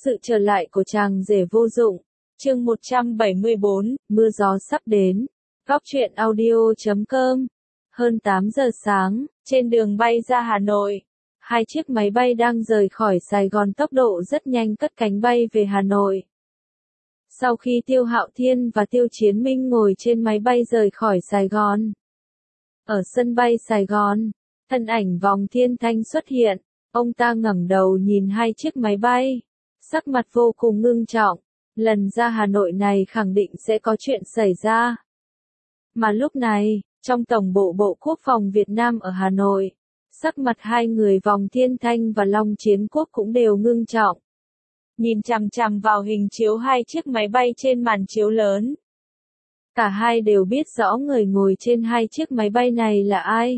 Sự trở lại của chàng rể vô dụng. Chương 174, mưa gió sắp đến. Góc truyện audio.com. Hơn 8 giờ sáng, trên đường bay ra Hà Nội, hai chiếc máy bay đang rời khỏi Sài Gòn tốc độ rất nhanh cất cánh bay về Hà Nội. Sau khi Tiêu Hạo Thiên và Tiêu Chiến Minh ngồi trên máy bay rời khỏi Sài Gòn, ở sân bay Sài Gòn, thân ảnh Vòng Thiên Thanh xuất hiện. Ông ta ngẩng đầu nhìn hai chiếc máy bay, sắc mặt vô cùng ngưng trọng. Lần ra Hà Nội này khẳng định sẽ có chuyện xảy ra. Mà lúc này, trong Tổng bộ Bộ Quốc phòng Việt Nam ở Hà Nội, sắc mặt hai người Vòng Thiên Thanh và Long Chiến Quốc cũng đều ngưng trọng. Nhìn chằm chằm vào hình chiếu hai chiếc máy bay trên màn chiếu lớn. Cả hai đều biết rõ người ngồi trên hai chiếc máy bay này là ai.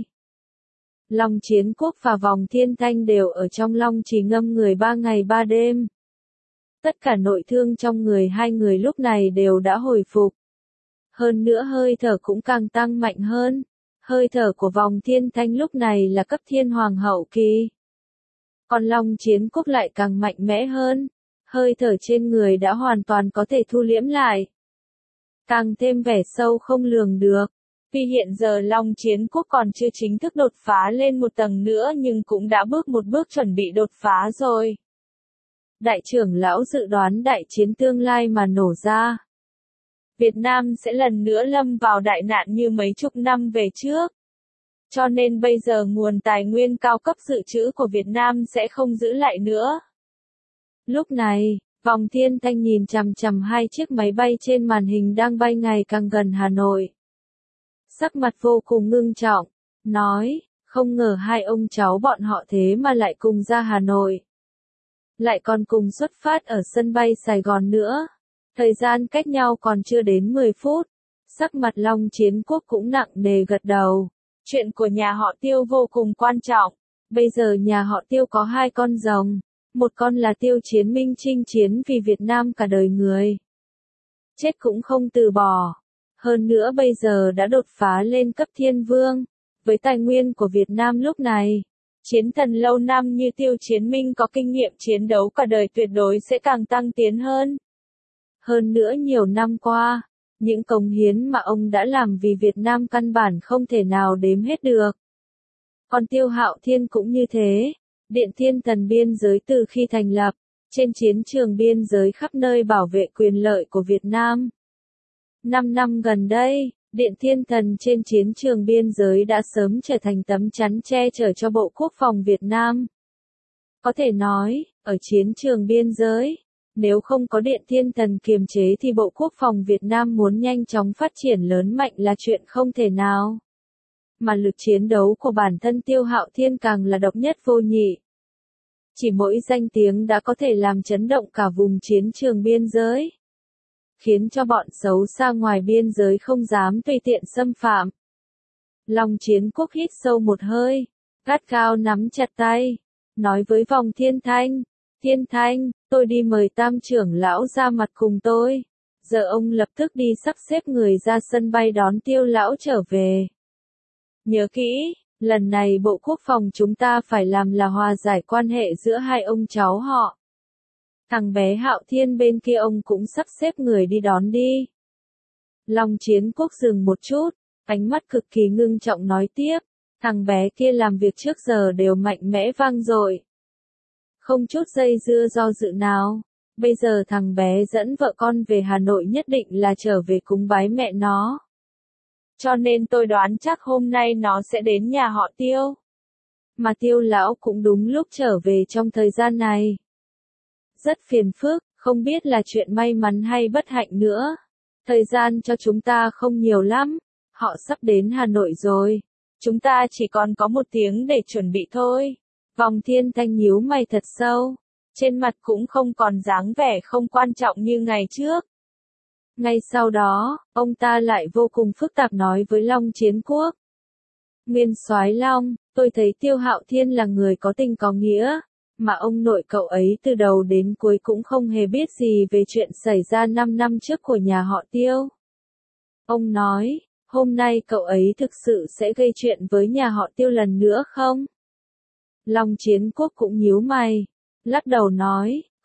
Long Chiến Quốc và Vòng Thiên Thanh đều ở trong Long Trì ngâm người 3 ngày 3 đêm. Tất cả nội thương trong người hai người lúc này đều đã hồi phục. Hơn nữa hơi thở cũng càng tăng mạnh hơn. Hơi thở của Vòng Thiên Thanh lúc này là cấp thiên hoàng hậu kỳ. Còn Long Chiến Quốc lại càng mạnh mẽ hơn. Hơi thở trên người đã hoàn toàn có thể thu liễm lại. Càng thêm vẻ sâu không lường được. Vì hiện giờ Long Chiến Quốc còn chưa chính thức đột phá lên một tầng nữa nhưng cũng đã bước một bước chuẩn bị đột phá rồi. Đại trưởng lão dự đoán đại chiến tương lai mà nổ ra. Việt Nam sẽ lần nữa lâm vào đại nạn như mấy chục năm về trước. Cho nên bây giờ nguồn tài nguyên cao cấp dự trữ của Việt Nam sẽ không giữ lại nữa. Lúc này, Vòng Thiên Thanh nhìn chằm chằm hai chiếc máy bay trên màn hình đang bay ngày càng gần Hà Nội. Sắc mặt vô cùng ngưng trọng, nói, không ngờ hai ông cháu bọn họ thế mà lại cùng ra Hà Nội. Lại còn cùng xuất phát ở sân bay Sài Gòn nữa. Thời gian cách nhau còn chưa đến 10 phút. Sắc mặt Long Chiến Quốc cũng nặng nề gật đầu. Chuyện của nhà họ Tiêu vô cùng quan trọng. Bây giờ nhà họ Tiêu có hai con rồng. Một con là Tiêu Chiến Minh chinh chiến vì Việt Nam cả đời người. Chết cũng không từ bỏ. Hơn nữa bây giờ đã đột phá lên cấp thiên vương. Với tài nguyên của Việt Nam lúc này, chiến thần lâu năm như Tiêu Chiến Minh có kinh nghiệm chiến đấu cả đời tuyệt đối sẽ càng tăng tiến hơn. Hơn nữa nhiều năm qua, những cống hiến mà ông đã làm vì Việt Nam căn bản không thể nào đếm hết được. Còn Tiêu Hạo Thiên cũng như thế. Điện Thiên Thần biên giới từ khi thành lập, trên chiến trường biên giới khắp nơi bảo vệ quyền lợi của Việt Nam. 5 năm gần đây, Điện Thiên Thần trên chiến trường biên giới đã sớm trở thành tấm chắn che chở cho Bộ Quốc phòng Việt Nam. Có thể nói, ở chiến trường biên giới, nếu không có Điện Thiên Thần kiềm chế thì Bộ Quốc phòng Việt Nam muốn nhanh chóng phát triển lớn mạnh là chuyện không thể nào. Mà lực chiến đấu của bản thân Tiêu Hạo Thiên càng là độc nhất vô nhị. Chỉ mỗi danh tiếng đã có thể làm chấn động cả vùng chiến trường biên giới. Khiến cho bọn xấu xa ngoài biên giới không dám tùy tiện xâm phạm. Long Chiến Quốc hít sâu một hơi, gắt gao nắm chặt tay, nói với Vòng Thiên Thanh, Thiên Thanh, tôi đi mời Tam trưởng lão ra mặt cùng tôi. Giờ ông lập tức đi sắp xếp người ra sân bay đón Tiêu lão trở về. Nhớ kỹ, lần này Bộ Quốc phòng chúng ta phải làm là hòa giải quan hệ giữa hai ông cháu họ. Thằng bé Hạo Thiên bên kia ông cũng sắp xếp người đi đón đi. Long Chiến Quốc dừng một chút, ánh mắt cực kỳ ngưng trọng nói tiếp, thằng bé kia làm việc trước giờ đều mạnh mẽ vang dội. Không chút dây dưa do dự nào, bây giờ thằng bé dẫn vợ con về Hà Nội nhất định là trở về cúng bái mẹ nó. Cho nên tôi đoán chắc hôm nay nó sẽ đến nhà họ Tiêu. Mà Tiêu lão cũng đúng lúc trở về trong thời gian này. Rất phiền phức, không biết là chuyện may mắn hay bất hạnh nữa. Thời gian cho chúng ta không nhiều lắm. Họ sắp đến Hà Nội rồi. Chúng ta chỉ còn có 1 tiếng để chuẩn bị thôi. Vòng Thiên Thanh nhíu mày thật sâu. Trên mặt cũng không còn dáng vẻ không quan trọng như ngày trước. Ngay sau đó, ông ta lại vô cùng phức tạp nói với Long Chiến Quốc. Nguyên soái Long, tôi thấy Tiêu Hạo Thiên là người có tình có nghĩa. Mà ông nội cậu ấy từ đầu đến cuối cũng không hề biết gì về chuyện xảy ra 5 năm trước của nhà họ Tiêu. Ông nói, hôm nay cậu ấy thực sự sẽ gây chuyện với nhà họ Tiêu lần nữa không? Long Chiến Quốc cũng nhíu mày, lắc đầu nói,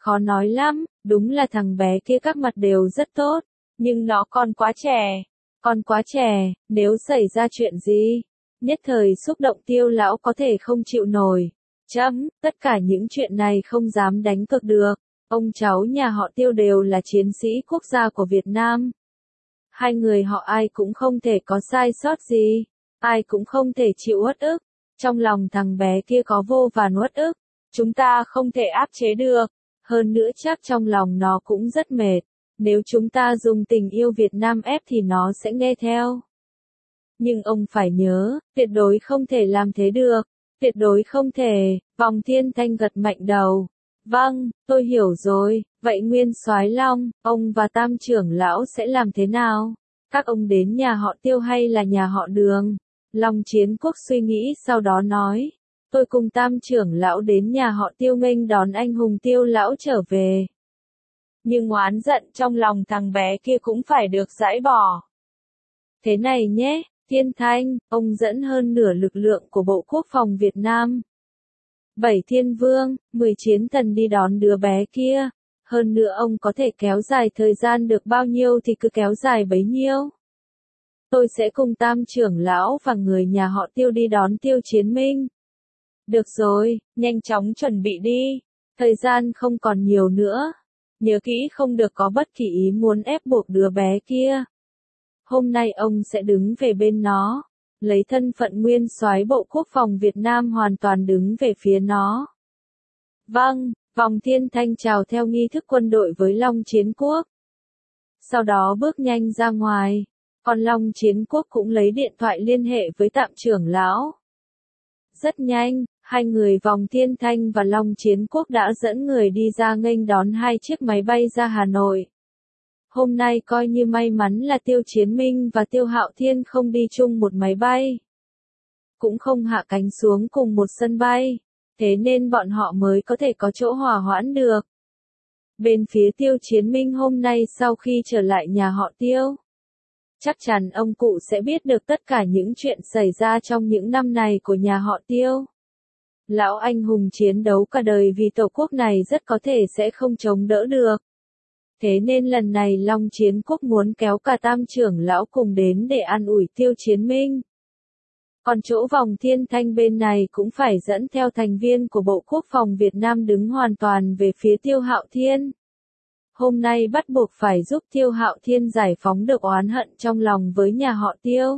Khó nói lắm, đúng là thằng bé kia các mặt đều rất tốt, nhưng nó còn quá trẻ. Còn quá trẻ, nếu xảy ra chuyện gì, nhất thời xúc động Tiêu lão có thể không chịu nổi. Tất cả những chuyện này không dám đánh cược được. Ông cháu nhà họ Tiêu đều là chiến sĩ quốc gia của Việt Nam. Hai người họ ai cũng không thể có sai sót gì, ai cũng không thể chịu uất ức. Trong lòng thằng bé kia có vô vàn uất ức, chúng ta không thể áp chế được. Hơn nữa chắc trong lòng nó cũng rất mệt. Nếu chúng ta dùng tình yêu Việt Nam ép thì nó sẽ nghe theo. Nhưng ông phải nhớ, tuyệt đối không thể làm thế được. Tuyệt đối không thể. Vòng Thiên Thanh gật mạnh đầu. Vâng, tôi hiểu rồi. Vậy Nguyên Soái Long, ông và Tam trưởng lão sẽ làm thế nào? Các ông đến nhà họ Tiêu hay là nhà họ Đường? Long Chiến Quốc suy nghĩ sau đó nói. Tôi cùng Tam trưởng lão đến nhà họ Tiêu nghênh đón anh hùng Tiêu lão trở về. Nhưng oán giận trong lòng thằng bé kia cũng phải được giãi bỏ. Thế này nhé, Thiên Thanh, ông dẫn hơn nửa lực lượng của Bộ Quốc phòng Việt Nam. 7 thiên vương, 10 chiến thần đi đón đứa bé kia. Hơn nữa ông có thể kéo dài thời gian được bao nhiêu thì cứ kéo dài bấy nhiêu. Tôi sẽ cùng Tam trưởng lão và người nhà họ Tiêu đi đón Tiêu Chiến Minh. Được rồi, nhanh chóng chuẩn bị đi. Thời gian không còn nhiều nữa. Nhớ kỹ không được có bất kỳ ý muốn ép buộc đứa bé kia. Hôm nay ông sẽ đứng về bên nó. Lấy thân phận nguyên soái Bộ Quốc phòng Việt Nam hoàn toàn đứng về phía nó. Vâng, Vòng Thiên Thanh chào theo nghi thức quân đội với Long Chiến Quốc. Sau đó bước nhanh ra ngoài. Còn Long Chiến Quốc cũng lấy điện thoại liên hệ với Tạm trưởng lão. Rất nhanh, hai người Vòng Thiên Thanh và Long Chiến Quốc đã dẫn người đi ra nghênh đón hai chiếc máy bay ra Hà Nội. Hôm nay coi như may mắn là Tiêu Chiến Minh và Tiêu Hạo Thiên không đi chung một máy bay. Cũng không hạ cánh xuống cùng một sân bay. Thế nên bọn họ mới có thể có chỗ hòa hoãn được. Bên phía Tiêu Chiến Minh hôm nay sau khi trở lại nhà họ Tiêu, chắc chắn ông cụ sẽ biết được tất cả những chuyện xảy ra trong những năm này của nhà họ Tiêu. Lão anh hùng chiến đấu cả đời vì tổ quốc này rất có thể sẽ không chống đỡ được. Thế nên lần này Long Chiến Quốc muốn kéo cả Tam trưởng lão cùng đến để an ủi Tiêu Chiến Minh. Còn chỗ Vòng Thiên Thanh bên này cũng phải dẫn theo thành viên của Bộ Quốc phòng Việt Nam đứng hoàn toàn về phía Tiêu Hạo Thiên. Hôm nay bắt buộc phải giúp Tiêu Hạo Thiên giải phóng được oán hận trong lòng với nhà họ Tiêu.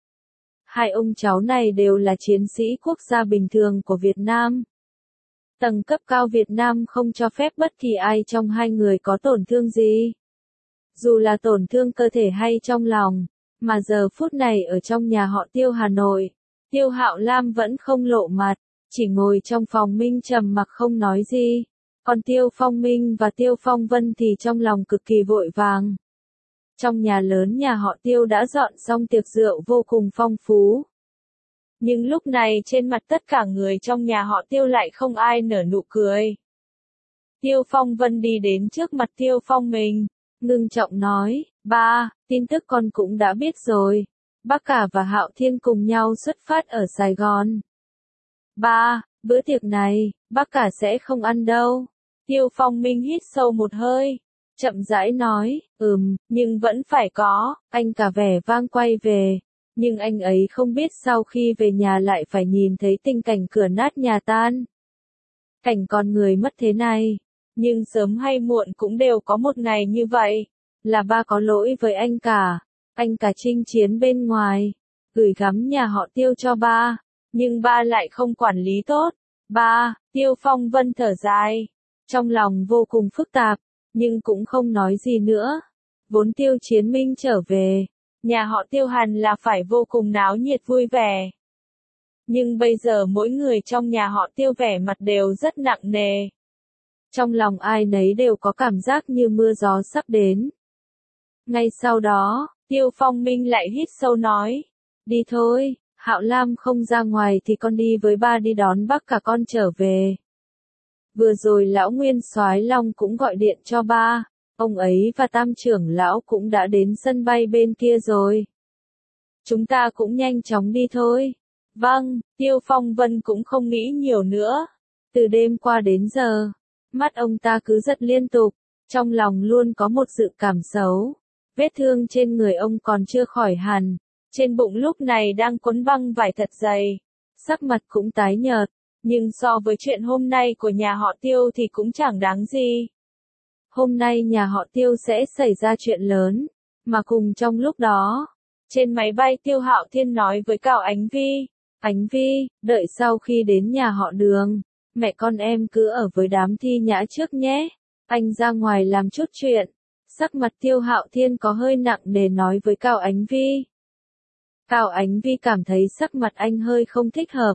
Hai ông cháu này đều là chiến sĩ quốc gia bình thường của Việt Nam. Tầng cấp cao Việt Nam không cho phép bất kỳ ai trong hai người có tổn thương gì. Dù là tổn thương cơ thể hay trong lòng, mà giờ phút này ở trong nhà họ Tiêu Hà Nội, Tiêu Hạo Lam vẫn không lộ mặt, chỉ ngồi trong phòng minh trầm mặc không nói gì. Còn Tiêu Phong Minh và Tiêu Phong Vân thì trong lòng cực kỳ vội vàng. Trong nhà lớn nhà họ Tiêu đã dọn xong tiệc rượu vô cùng phong phú. Nhưng lúc này trên mặt tất cả người trong nhà họ Tiêu lại không ai nở nụ cười. Tiêu Phong Vân đi đến trước mặt Tiêu Phong Minh, ngưng trọng nói, ba, tin tức con cũng đã biết rồi. Bác cả và Hạo Thiên cùng nhau xuất phát ở Sài Gòn. Ba, bữa tiệc này, bác cả sẽ không ăn đâu. Tiêu Phong Minh hít sâu một hơi, chậm rãi nói, nhưng vẫn phải có. Anh cả vẻ vang quay về. Nhưng anh ấy không biết sau khi về nhà lại phải nhìn thấy tình cảnh cửa nát nhà tan. Cảnh con người mất thế này. Nhưng sớm hay muộn cũng đều có một ngày như vậy. Là ba có lỗi với anh cả. Anh cả chinh chiến bên ngoài. Gửi gắm nhà họ Tiêu cho ba. Nhưng ba lại không quản lý tốt. Ba, Tiêu Phong Vân thở dài. Trong lòng vô cùng phức tạp. Nhưng cũng không nói gì nữa. Vốn Tiêu Chiến Minh trở về. Nhà họ Tiêu hẳn là phải vô cùng náo nhiệt vui vẻ. Nhưng bây giờ mỗi người trong nhà họ Tiêu vẻ mặt đều rất nặng nề. Trong lòng ai nấy đều có cảm giác như mưa gió sắp đến. Ngay sau đó, Tiêu Phong Minh lại hít sâu nói. Đi thôi, Hạo Lam không ra ngoài thì con đi với ba đi đón bác cả con trở về. Vừa rồi lão Nguyên Soái Long cũng gọi điện cho ba. Ông ấy và Tam trưởng lão cũng đã đến sân bay bên kia rồi. Chúng ta cũng nhanh chóng đi thôi. Vâng, Tiêu Phong Vân cũng không nghĩ nhiều nữa. Từ đêm qua đến giờ, Mắt ông ta cứ giật liên tục, trong lòng luôn có một dự cảm xấu. Vết thương trên người ông còn chưa khỏi hẳn, trên bụng lúc này đang quấn băng vải thật dày, sắc mặt cũng tái nhợt, nhưng so với chuyện hôm nay của nhà họ Tiêu thì cũng chẳng đáng gì. Hôm nay nhà họ Tiêu sẽ xảy ra chuyện lớn, mà cùng trong lúc đó, trên máy bay Tiêu Hạo Thiên nói với Cao Ánh Vi, Ánh Vi, đợi sau khi đến nhà họ Đường, mẹ con em cứ ở với đám Thi Nhã trước nhé, anh ra ngoài làm chút chuyện. Sắc mặt Tiêu Hạo Thiên có hơi nặng nề nói với Cao Ánh Vi. Cao Ánh Vi cảm thấy sắc mặt anh hơi không thích hợp.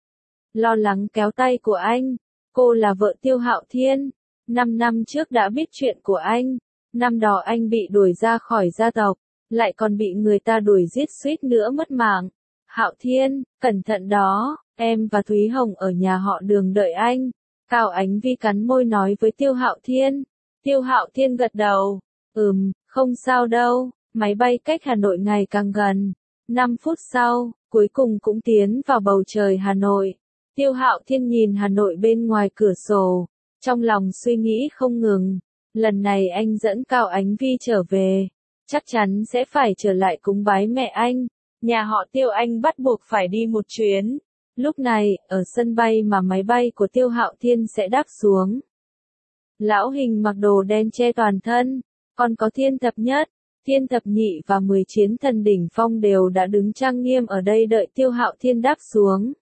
Lo lắng kéo tay của anh, cô là vợ Tiêu Hạo Thiên, 5 năm trước đã biết chuyện của anh, năm đó anh bị đuổi ra khỏi gia tộc, lại còn bị người ta đuổi giết suýt nữa mất mạng. Hạo Thiên, cẩn thận đó, em và Thúy Hồng ở nhà họ Đường đợi anh. Cao Ánh Vi cắn môi nói với Tiêu Hạo Thiên. Tiêu Hạo Thiên gật đầu, không sao đâu, máy bay cách Hà Nội ngày càng gần. 5 phút sau, cuối cùng cũng tiến vào bầu trời Hà Nội. Tiêu Hạo Thiên nhìn Hà Nội bên ngoài cửa sổ, trong lòng suy nghĩ không ngừng. Lần này anh dẫn Cao Ánh Vi trở về, chắc chắn sẽ phải trở lại cúng bái mẹ anh. Nhà họ Tiêu anh bắt buộc phải đi một chuyến. Lúc này, ở sân bay mà máy bay của Tiêu Hạo Thiên sẽ đáp xuống. Lão Hình mặc đồ đen che toàn thân, còn có Thiên Thập Nhất, Thiên Thập Nhị và 10 chiến thần đỉnh phong đều đã đứng trang nghiêm ở đây đợi Tiêu Hạo Thiên đáp xuống.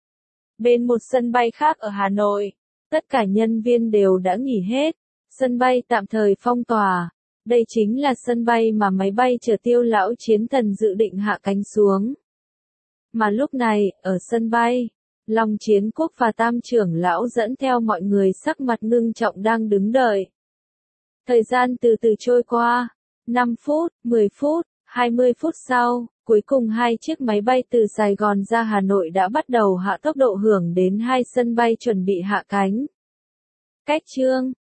Bên một sân bay khác ở Hà Nội, tất cả nhân viên đều đã nghỉ hết, sân bay tạm thời phong tỏa. Đây chính là sân bay mà máy bay chở Tiêu lão chiến thần dự định hạ cánh xuống. Mà lúc này, ở sân bay, Long Chiến Quốc và Tam trưởng lão dẫn theo mọi người sắc mặt ngưng trọng đang đứng đợi. Thời gian từ từ trôi qua, 5 phút, 10 phút, 20 phút sau, cuối cùng hai chiếc máy bay từ Sài Gòn ra Hà Nội đã bắt đầu hạ tốc độ hưởng đến hai sân bay chuẩn bị hạ cánh. Cách chương